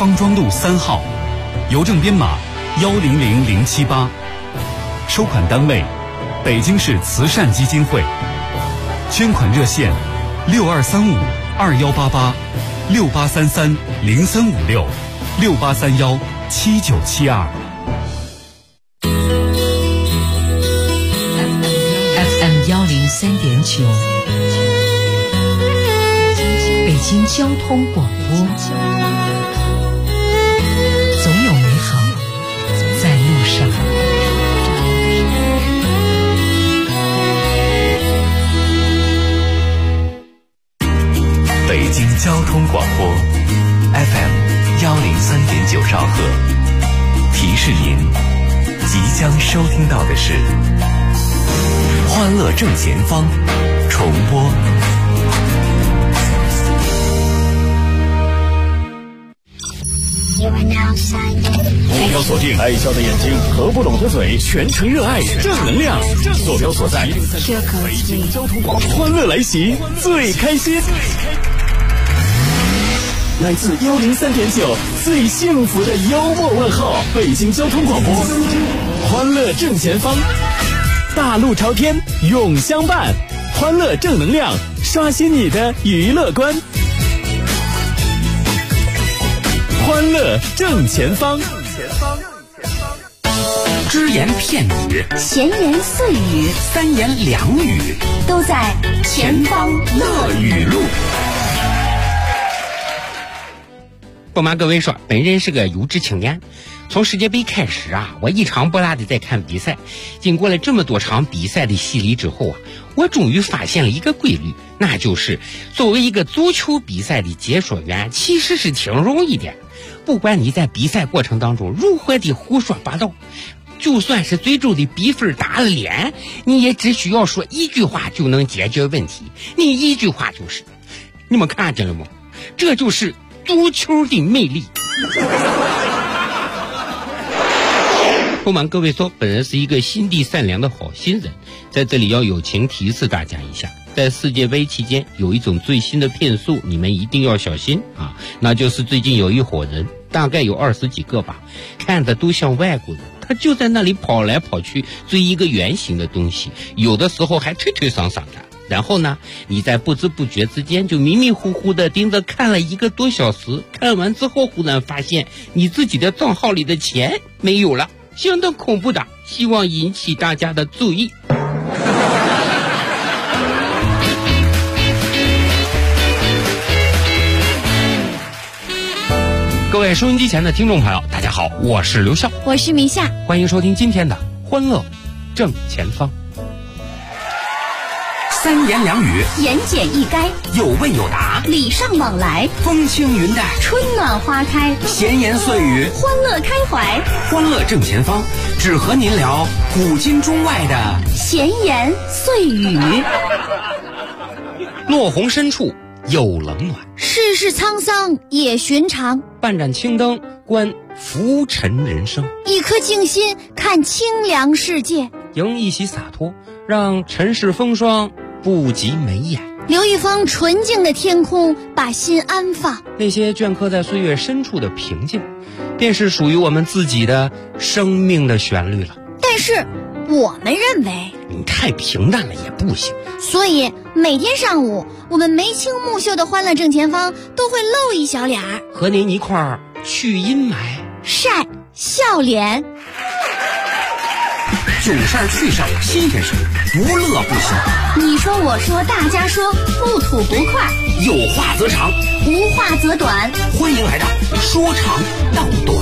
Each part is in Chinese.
方庄路3号，邮政编码100078，收款单位北京市慈善基金会，捐款热线6235-2833-0356-6831-7972。 FM 103.9，北京交通广播，总有美好在路上。 北京交通广播 FM 103.9兆赫，提示您即将收听到的是欢乐正前方重播。 目标锁定，爱笑的眼睛，合不拢的嘴，全程热爱，正能量。坐标所在，北京交通广播，欢乐来袭，最开心。来自103.9最幸福的幽默问候，北京交通广播，欢乐正前方，大路朝天，永相伴，欢乐正能量，刷新你的娱乐观。欢乐正前方， 只言片语， 闲言碎语， 三言两语， 都在前方乐语录。 不瞒各位说，本人是个有志青年。从世界杯开始啊，我一场不落的在看比赛。经过了这么多场比赛的洗礼之后啊，我终于发现了一个规律，那就是作为一个足球比赛的解说员，其实是挺容易的。不管你在比赛过程当中如何的胡说八道，就算是最终的比分打了脸，你也只需要说一句话就能解决问题。你一句话就是，你们看见了吗？这就是足球的魅力。不瞒各位说，本人是一个心地善良的好心人，在这里要友情提示大家一下，在世界杯期间有一种最新的骗术，你们一定要小心啊！那就是最近有一伙人，大概有20几个吧，看着都像外国人，他就在那里跑来跑去追一个圆形的东西，有的时候还推推搡搡的。然后呢，你在不知不觉之间就迷迷糊糊的盯着看了1个多小时，看完之后忽然发现你自己的账号里的钱没有了，相当恐怖的，希望引起大家的注意。各位收音机前的听众朋友，大家好，我是刘笑， 我是米夏， 欢迎收听今天的欢乐正前方。 三言两语， 言简意赅， 有问有答， 礼尚往来， 风轻云淡， 春暖花开， 闲言碎语， 欢乐开怀， 欢乐正前方，只和您聊古今中外的闲言碎语。 落红深处有冷暖， 世事沧桑也寻常， 半盏青灯观浮沉人生， 一颗静心看清凉世界， 迎一袭洒脱，让尘世风霜不及眉眼， 留一方纯净的天空，把心安放。 那些镌刻在岁月深处的平静，便是属于我们自己的生命的旋律了。 但是我们认为你太平淡了也不行， 所以每天上午我们眉清目秀的欢乐正前方都会露一小脸儿， 和您一块儿去阴霾， 晒笑脸。 囧事儿趣事儿新鲜事儿，不乐不行。 你说我说大家说，不吐不快， 有话则长， 无话则短。 欢迎来到说长道短。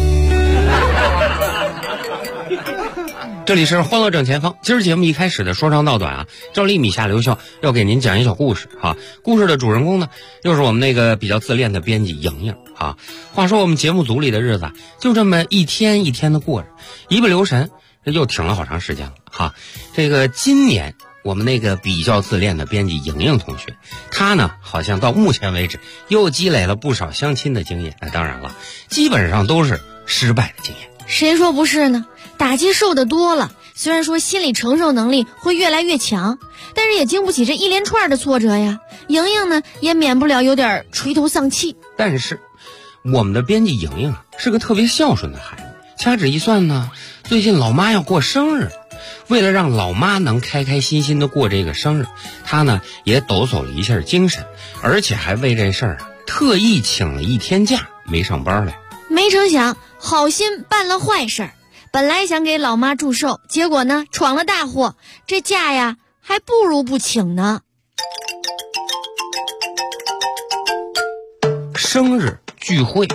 这里是欢乐正前方。今儿节目一开始的说长道短啊，照例米夏刘笑要给您讲一小故事啊。故事的主人公呢，又是我们那个比较自恋的编辑莹莹啊。话说我们节目组里的日子就这么一天一天的过着，一不留神又挺了好长时间了哈。这个今年我们那个比较自恋的编辑莹莹同学，她呢好像到目前为止又积累了不少相亲的经验。当然了，基本上都是失败的经验。 谁说不是呢？打击受得多了，虽然说心理承受能力会越来越强，但是也经不起这一连串的挫折呀。莹莹呢也免不了有点垂头丧气。 但是我们的编辑莹莹啊，是个特别孝顺的孩子。掐指一算呢，最近老妈要过生日，为了让老妈能开开心心的过这个生日，她呢也抖擞了一下精神，而且还为这事儿啊特意请了1天假，没上班来。 没成想好心办了坏事儿，本来想给老妈祝寿，结果呢闯了大祸，这假呀还不如不请呢。 生日聚会。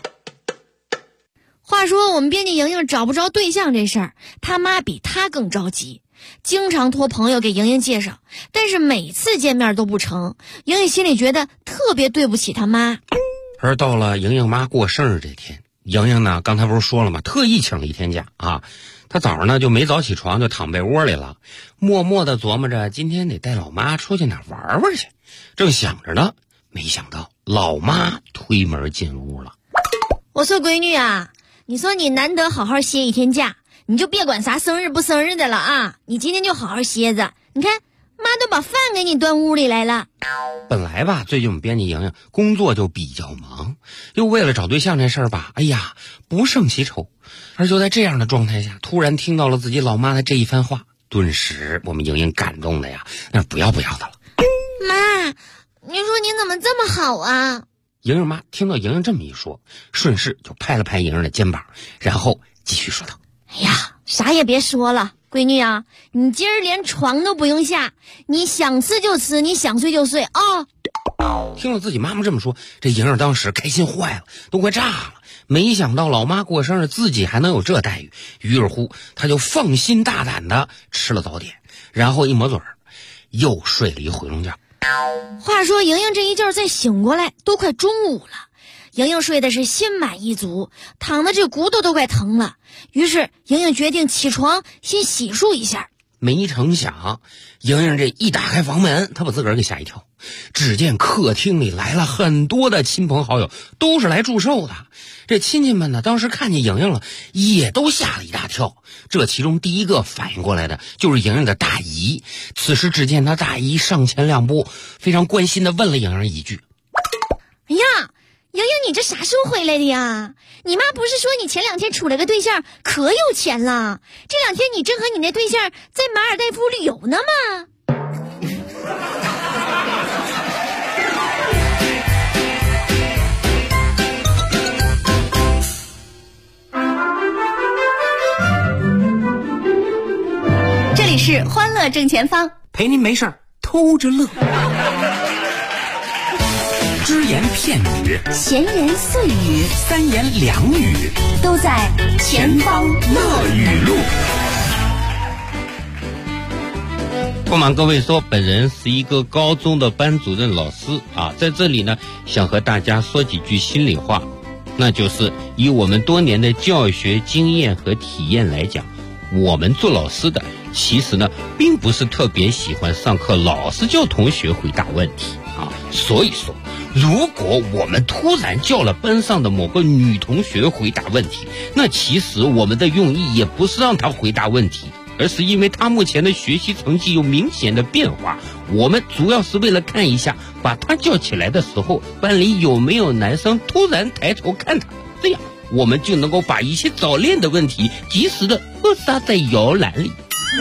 话说我们编辑莹莹找不着对象这事儿，他妈比他更着急，经常托朋友给莹莹介绍，但是每次见面都不成，莹莹心里觉得特别对不起他妈。 而到了莹莹妈过生日这天，莹莹呢刚才不是说了吗，特意请了1天假啊。她早上呢就没早起床，就躺被窝里了，默默地琢磨着今天得带老妈出去哪玩玩去。正想着呢，没想到老妈推门进屋了。 我说闺女啊，你说你难得好好歇1天假，你就别管啥生日不生日的了啊，你今天就好好歇着。你看妈都把饭给你端屋里来了。 本来吧，最近我们编辑莹莹工作就比较忙，又为了找对象这事儿吧，哎呀不胜其愁。而就在这样的状态下，突然听到了自己老妈的这一番话，顿时我们莹莹感动的呀那不要不要的了。 妈，你说你怎么这么好啊？ 莹莹妈听到莹莹这么一说，顺势就拍了拍莹莹的肩膀，然后继续说道： 哎呀，啥也别说了，闺女啊，你今儿连床都不用下，你想吃就吃，你想睡就睡啊。 听了自己妈妈这么说，这莹莹当时开心坏了，都快炸了。没想到老妈过生日自己还能有这待遇，于是乎她就放心大胆的吃了早点，然后一抹嘴又睡了一回笼觉。 话说莹莹这一觉再醒过来都快中午了，莹莹睡的是心满意足，躺的这骨头都快疼了，于是莹莹决定起床先洗漱一下。 没成想莹莹这一打开房门，她把自个儿给吓一跳，只见客厅里来了很多的亲朋好友，都是来祝寿的。这亲戚们呢当时看见莹莹了，也都吓了一大跳。这其中第一个反应过来的就是莹莹的大姨。此时只见她大姨上前2步，非常关心地问了莹莹一句： 哎呀，莹莹你这啥时候回来的呀？你妈不是说你前2天处了个对象可有钱了，这2天你正和你那对象在马尔代夫旅游呢吗？ 这里是欢乐正前方， 陪您没事偷着乐。只言片语， 闲言碎语， 三言两语， 都在前方乐语录。 不瞒各位说，本人是一个高中的班主任老师啊，在这里呢想和大家说几句心里话，那就是以我们多年的教学经验和体验来讲，我们做老师的其实呢并不是特别喜欢上课老是叫同学回答问题啊，所以说如果我们突然叫了班上的某个女同学回答问题，那其实我们的用意也不是让她回答问题，而是因为她目前的学习成绩有明显的变化，我们主要是为了看一下把她叫起来的时候班里有没有男生突然抬头看她，这样我们就能够把一些早恋的问题及时的扼杀在摇篮里。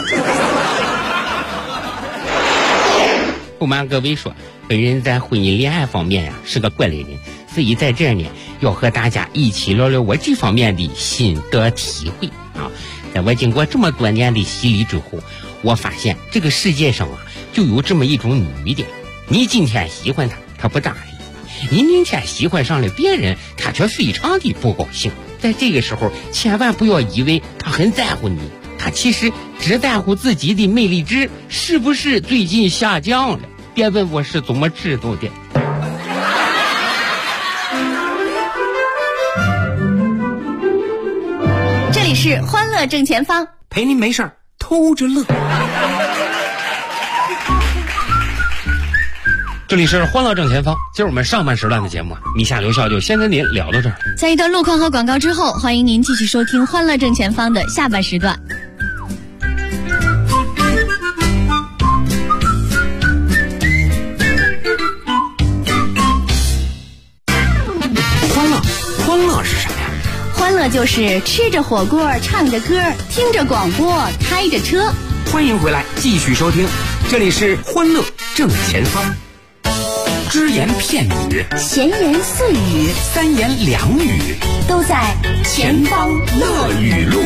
不瞒各位说，本人在婚姻恋爱方面呀是个过来人，所以在这儿呢要和大家一起聊聊我这方面的心得体会啊。在我经过这么多年的洗礼之后，我发现这个世界上啊就有这么一种女的，你今天喜欢她，她不搭理；你明天喜欢上了别人，她却非常的不高兴。在这个时候千万不要以为她很在乎你，她其实只在乎自己的魅力值是不是最近下降了。别问我是怎么知道的。 这里是欢乐正前方， 陪您没事偷着乐。 这里是欢乐正前方，今儿我们上半时段的节目米夏留校就先跟您聊到这儿。 在一段路况和广告之后，欢迎您继续收听欢乐正前方的下半时段。 欢乐就是吃着火锅，唱着歌，听着广播，开着车。 欢迎回来，继续收听，这里是欢乐正前方。只言片语， 闲言碎语， 三言两语， 都在前方乐语录。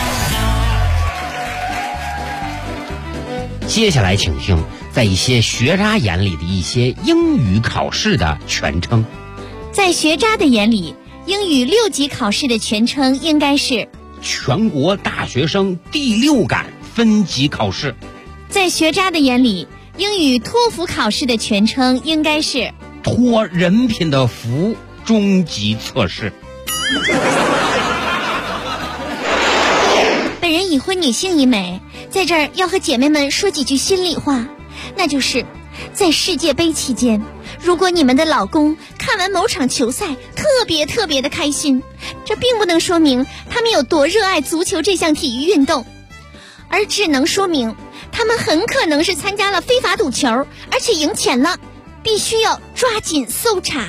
接下来请听在一些学渣眼里的一些英语考试的全称。 在学渣的眼里，英语6级考试的全称应该是全国大学生第6感分级考试。 在学渣的眼里，英语托福考试的全称应该是托人品的福中级测试。 本人已婚女性一枚，在这儿要和姐妹们说几句心里话，那就是在世界杯期间，如果你们的老公看完某场球赛特别的开心，这并不能说明他们有多热爱足球这项体育运动，而只能说明他们很可能是参加了非法赌球，而且赢钱了，必须要抓紧搜查。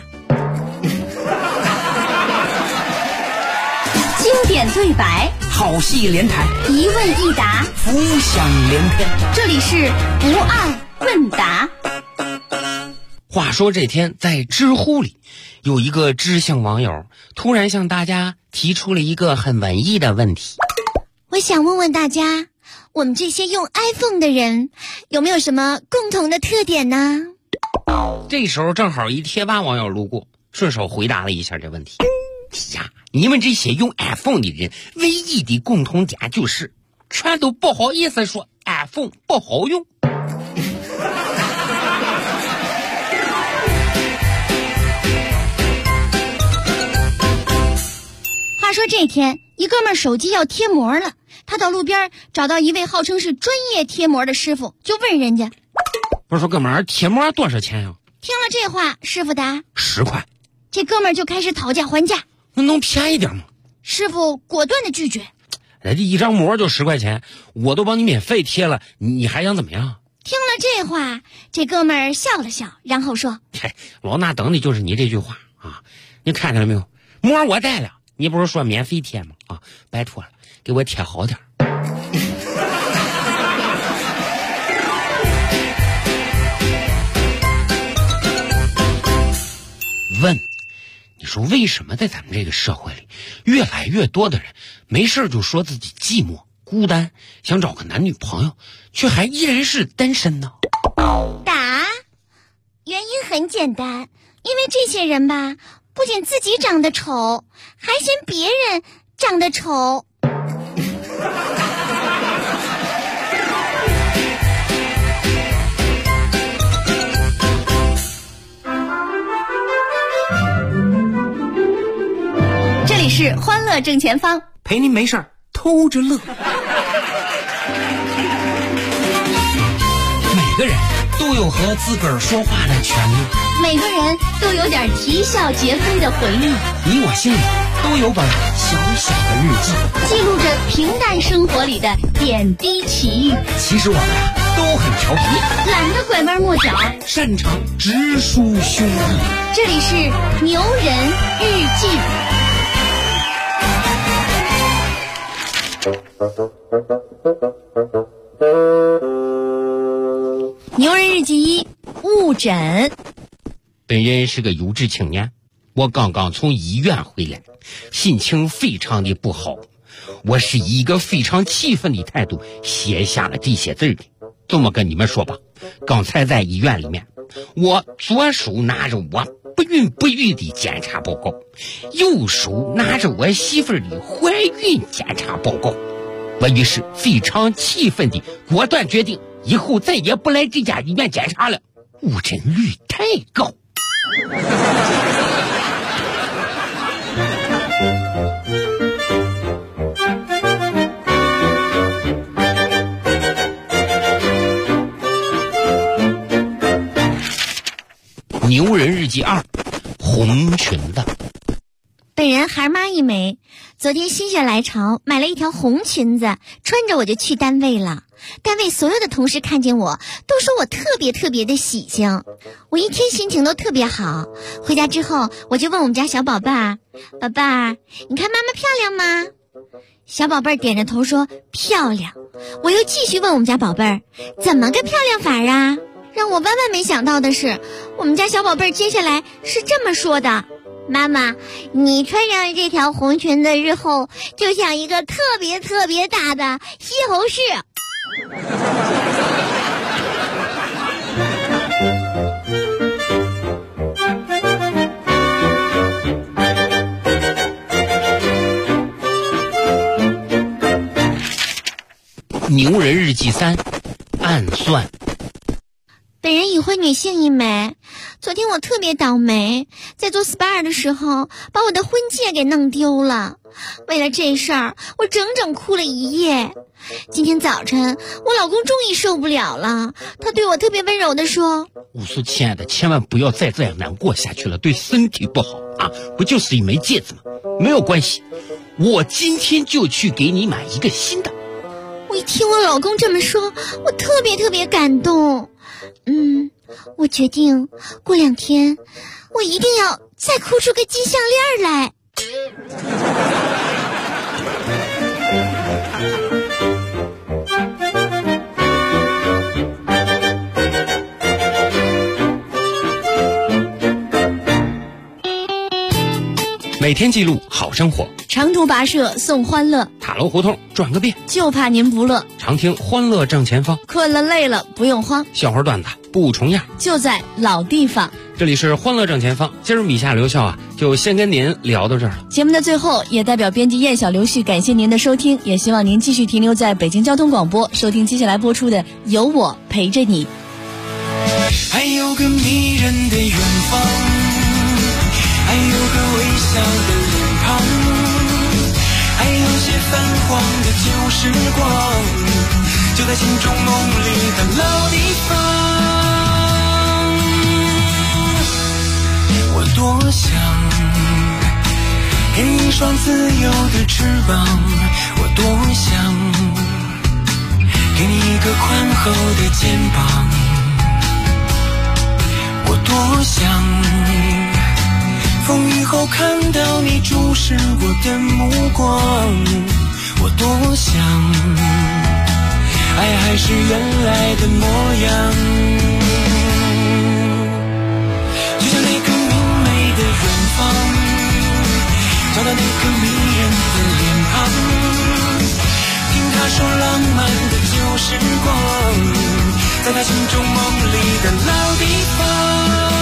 经典对白， 好戏连台， 一问一答， 浮想联翩。 这里是不二问答。 话说这天在知乎里，有一个知性网友突然向大家提出了一个很文艺的问题。 我想问问大家，我们这些用 iPhone 的人有没有什么共同的特点呢？ 这时候正好一贴吧网友路过，顺手回答了一下这问题。呀，你们这些用 iPhone 的人唯一的共同点就是全都不好意思说 iPhone 不好用。 话说这天，一哥们手机要贴膜了，他到路边找到一位号称是专业贴膜的师傅，就问人家： 我说哥们儿，贴膜多少钱呀？ 听了这话，师傅答 10块。 这哥们儿就开始讨价还价， 那能便宜点吗？ 师傅果断的拒绝。 人家一张膜就10块钱，我都帮你免费贴了，你还想怎么样？ 听了这话，这哥们儿笑了笑，然后说： 嘿，老衲等的就是你这句话啊！你看见了没有？膜我带了，你不是说免费贴吗？啊，拜托了，给我贴好点。问，你说为什么在咱们这个社会里，越来越多的人没事就说自己寂寞孤单，想找个男女朋友，却还依然是单身呢？ 答：原因很简单，因为这些人吧，不仅自己长得丑，还嫌别人长得丑。这里是欢乐正前方， 陪您没事儿偷着乐。每个人都有和自个儿说话的权利， 每个人都有点啼笑皆非的回忆， 你我心里都有本小小的日记， 记录着平淡生活里的点滴奇遇。 其实我们都很调皮， 懒得拐弯抹角， 擅长直抒胸臆。 这里是牛人日记。牛人日记1，误诊。 本人是个有志青年，我刚刚从医院回来，心情非常的不好。我是以一个非常气愤的态度写下了这些字的。这么跟你们说吧，刚才在医院里面，我左手拿着我不孕不育的检查报告，右手拿着我媳妇儿的怀孕检查报告。我于是非常气愤的果断决定，以后再也不来这家医院检查了，误诊率太高。牛人日记2，红裙子。 本人孩妈一枚，昨天心血来潮买了一条红裙子，穿着我就去单位了。 单位所有的同事看见我都说我特别特别的喜庆，我一天心情都特别好。回家之后我就问我们家小宝贝儿，宝贝儿，你看妈妈漂亮吗？小宝贝儿点着头说漂亮。我又继续问我们家宝贝儿，怎么个漂亮法啊？让我万万没想到的是，我们家小宝贝儿接下来是这么说的，妈妈，你穿上这条红裙子日后就像一个特别特别大的西红柿。 牛人日记3，暗算。 本人已婚女性一枚，昨天我特别倒霉，在做 SPA 的时候把我的婚戒给弄丢了。为了这事儿，我整整哭了一夜。今天早晨，我老公终于受不了了，他对我特别温柔地说： 我说亲爱的，千万不要再这样难过下去了，对身体不好啊！不就是一枚戒指吗？没有关系，我今天就去给你买一个新的。 我一听我老公这么说，我特别特别感动。我决定过2天我一定要再哭出个金项链来。 每天记录好生活， 长途跋涉送欢乐， 塔楼胡同转个遍， 就怕您不乐。 常听欢乐正前方， 困了累了不用慌， 笑话段子不重样， 就在老地方。 这里是欢乐正前方，今儿米夏刘笑啊，就先跟您聊到这儿了。 节目的最后，也代表编辑燕小刘旭感谢您的收听，也希望您继续停留在北京交通广播，收听接下来播出的《有我陪着你》。 还有个迷人的远方，还有个微笑的脸庞，还有些泛黄的旧时光，就在心中梦里的老地方。我多想给你一双自由的翅膀，我多想给你一个宽厚的肩膀，我多想风雨后看到你注视我的目光，我多想爱还是原来的模样，就像那个明媚的远方，找到那个迷人的脸庞，听他说浪漫的旧时光，在他心中梦里的老地方。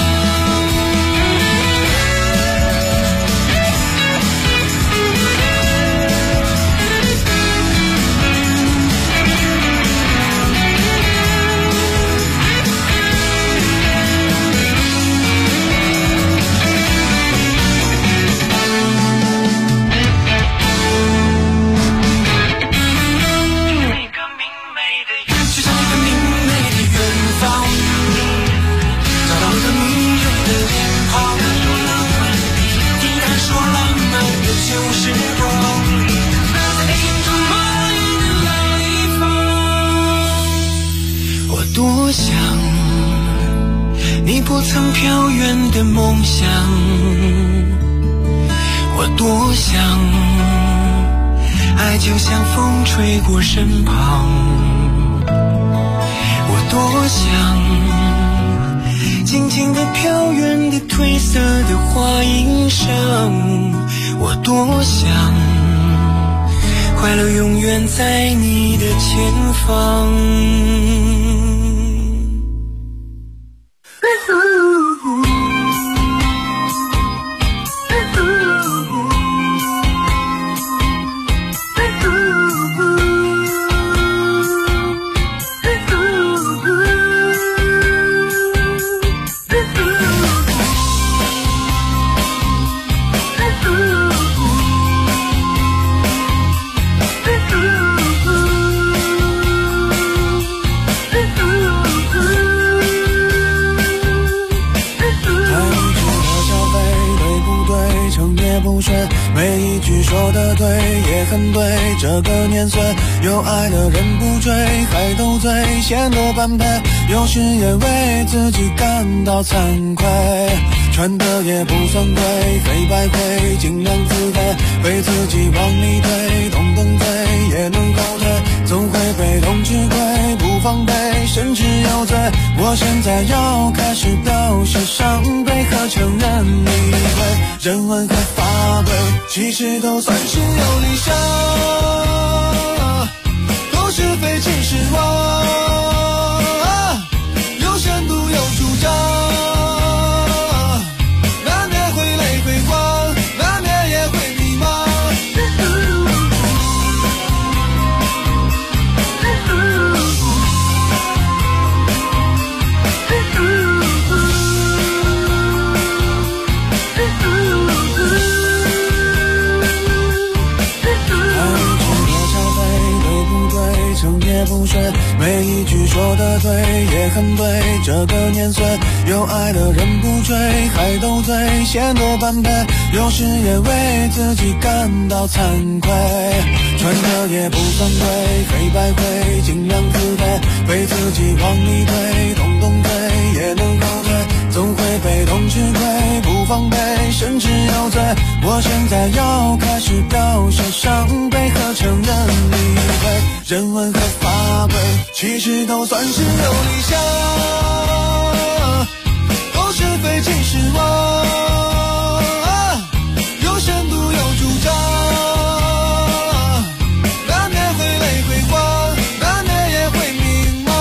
多想你不曾飘远的梦想，我多想爱就像风吹过身旁，我多想静静地飘远的褪色的花衣裳，我多想快乐永远在你的前方。 每一句说的对也很对，这个年岁有爱的人不追，还斗嘴显得般配，有时也为自己感到惭愧，穿的也不算贵，黑白灰尽量自卑，被自己往里推，动动嘴也能后退，总会被动吃亏，不防备甚至有罪，我现在要开始表示伤悲和承认理会，人文和法规其实都算是有理想，都是非其实我，有深度有主张，难免会泪会慌，难免也会迷茫，不睡，每一句说的对也很对，这个年岁有爱的人不追，还斗嘴显得般配，有时也为自己感到惭愧，穿的也不算贵，黑白灰尽量自卑，被自己往里推，动动嘴也能后退，总会被动吃亏，不防备甚至有罪，我现在要开始表示伤悲和承认理会，人文和法规其实都算是有理想，都是非其实我，有深度有主张，难免会泪会慌，难免也会迷茫，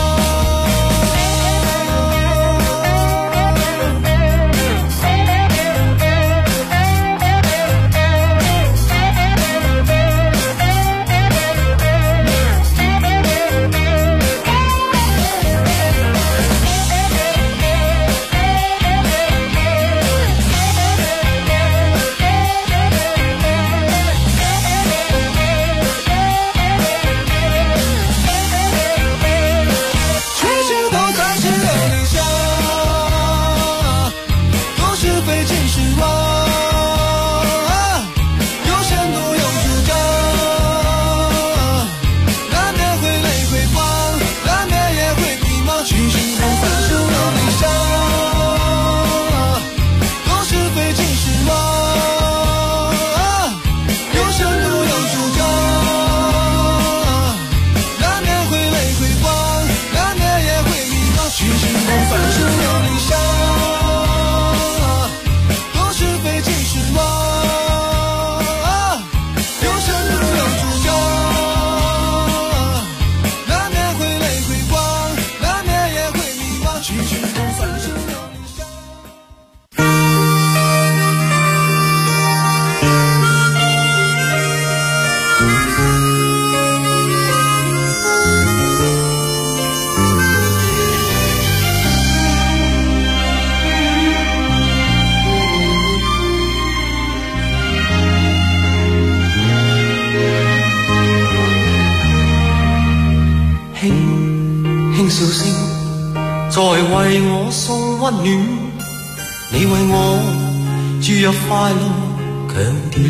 笑聲在為我送溫暖，你為我注入快樂強電，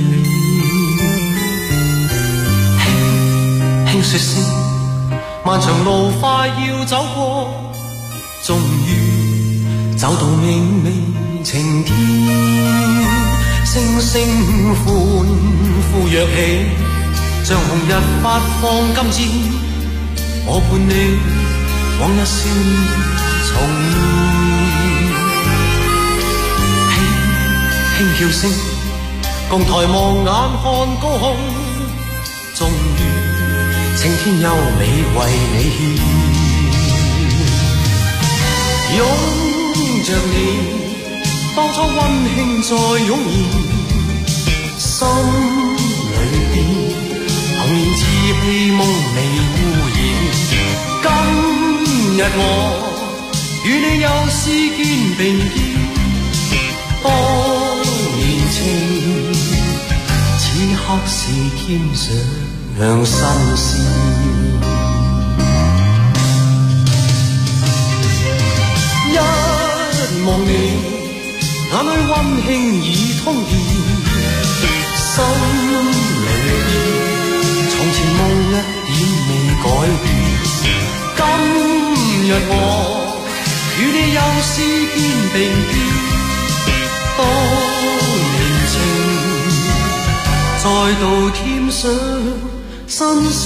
輕輕說聲漫長路快要走過，終於走到明媚晴天，聲聲歡呼躍起，像紅日發放金箭，我伴你往日少年重現，輕叫聲共抬望眼看高空，終於青天優美為你獻，擁着你當初溫馨再湧現，心裏邊童年稚氣夢未污染，今日我與你又試肩並肩，當年情此刻是添上新鮮，一望你眼裏溫馨已通電， 心裏邊，從前夢一點未改變。今日我與你又試肩並肩，當年情再度添上新鮮。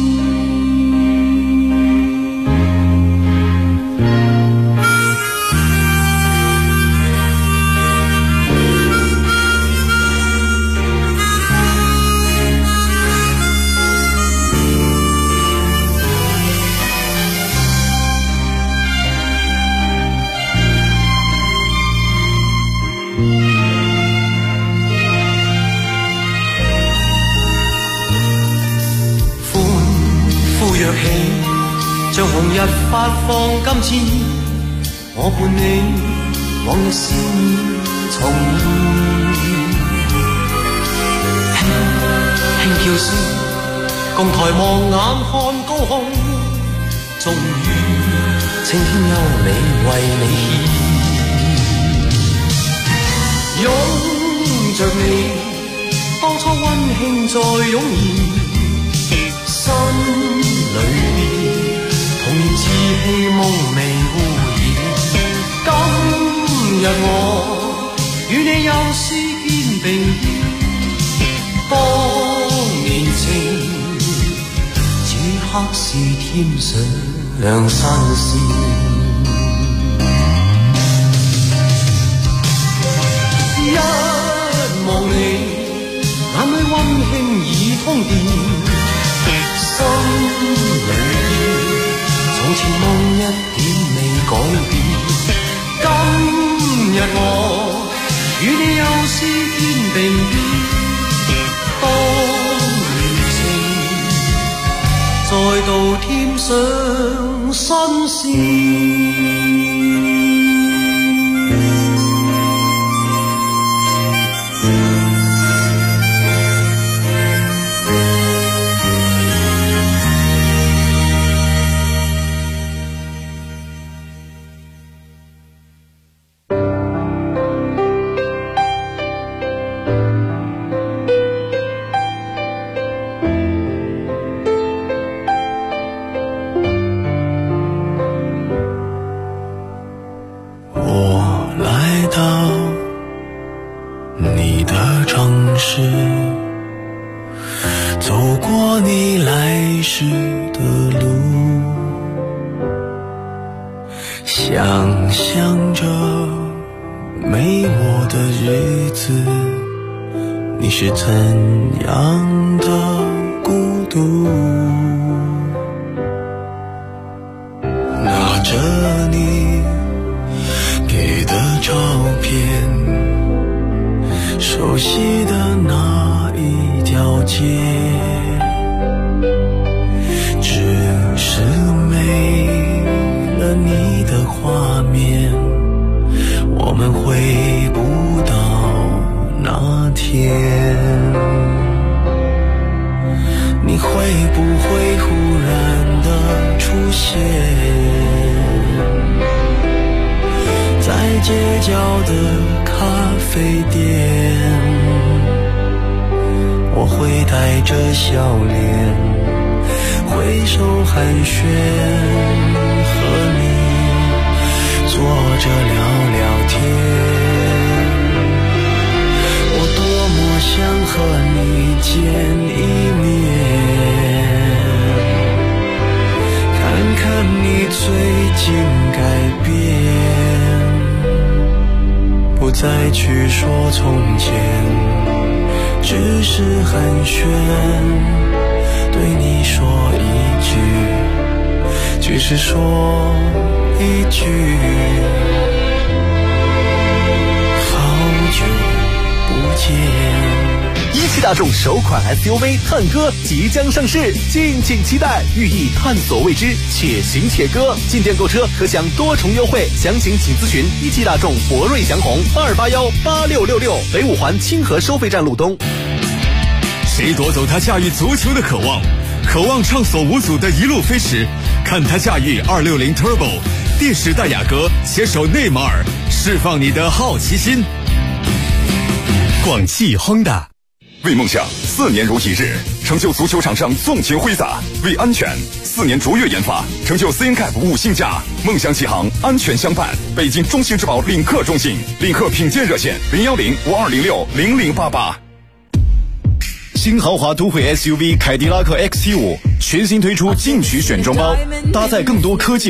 像紅日發放金箭，我伴你往日笑面重現。輕輕叫聲，共抬望眼看高空，終於青天優美為你獻。擁着你，當初溫馨再湧現，心裏邊童年稚氣夢未污染。今日我與你又試肩並肩，當年情此刻是添上新鮮。一望你眼裏溫馨已通電，心裏從前夢一點未改變。今日我與你又試肩並肩，當年情再度添上新鮮。想象着没我的日子，你是怎样的孤独？拿着你给的照片，熟悉的那一条街，只是没了你的画面，我们回不到那天。你会不会忽然的出现在街角的咖啡店？我会带着笑脸挥手寒暄，和你坐着聊聊天。我多么想和你见一面，看看你最近改变，不再去说从前，只是寒暄，对你说一句，只是说一句，好久不见。 一汽大众首款 SUV 探歌即将上市，敬请期待，寓意探索未知，且行且歌。进店购车可享多重优惠，详情请咨询一汽大众博瑞祥宏2818666北五环清河收费站路东。 谁夺走他驾驭足球的渴望？渴望畅所无阻的一路飞驰，看他驾驭260 Turbo， 电时代雅阁携手内马尔，释放你的好奇心。广汽 Honda。 为梦想4年如一日，成就足球场上纵情挥洒；为安全4年卓越研发，成就 CNCAP 5星加。梦想启航，安全相伴。北京中信质保领克中心，领克品鉴热线010-5206-0088。 新豪华都会 SUV 凯迪拉克 XT5 全新推出进取选装包，搭载更多科技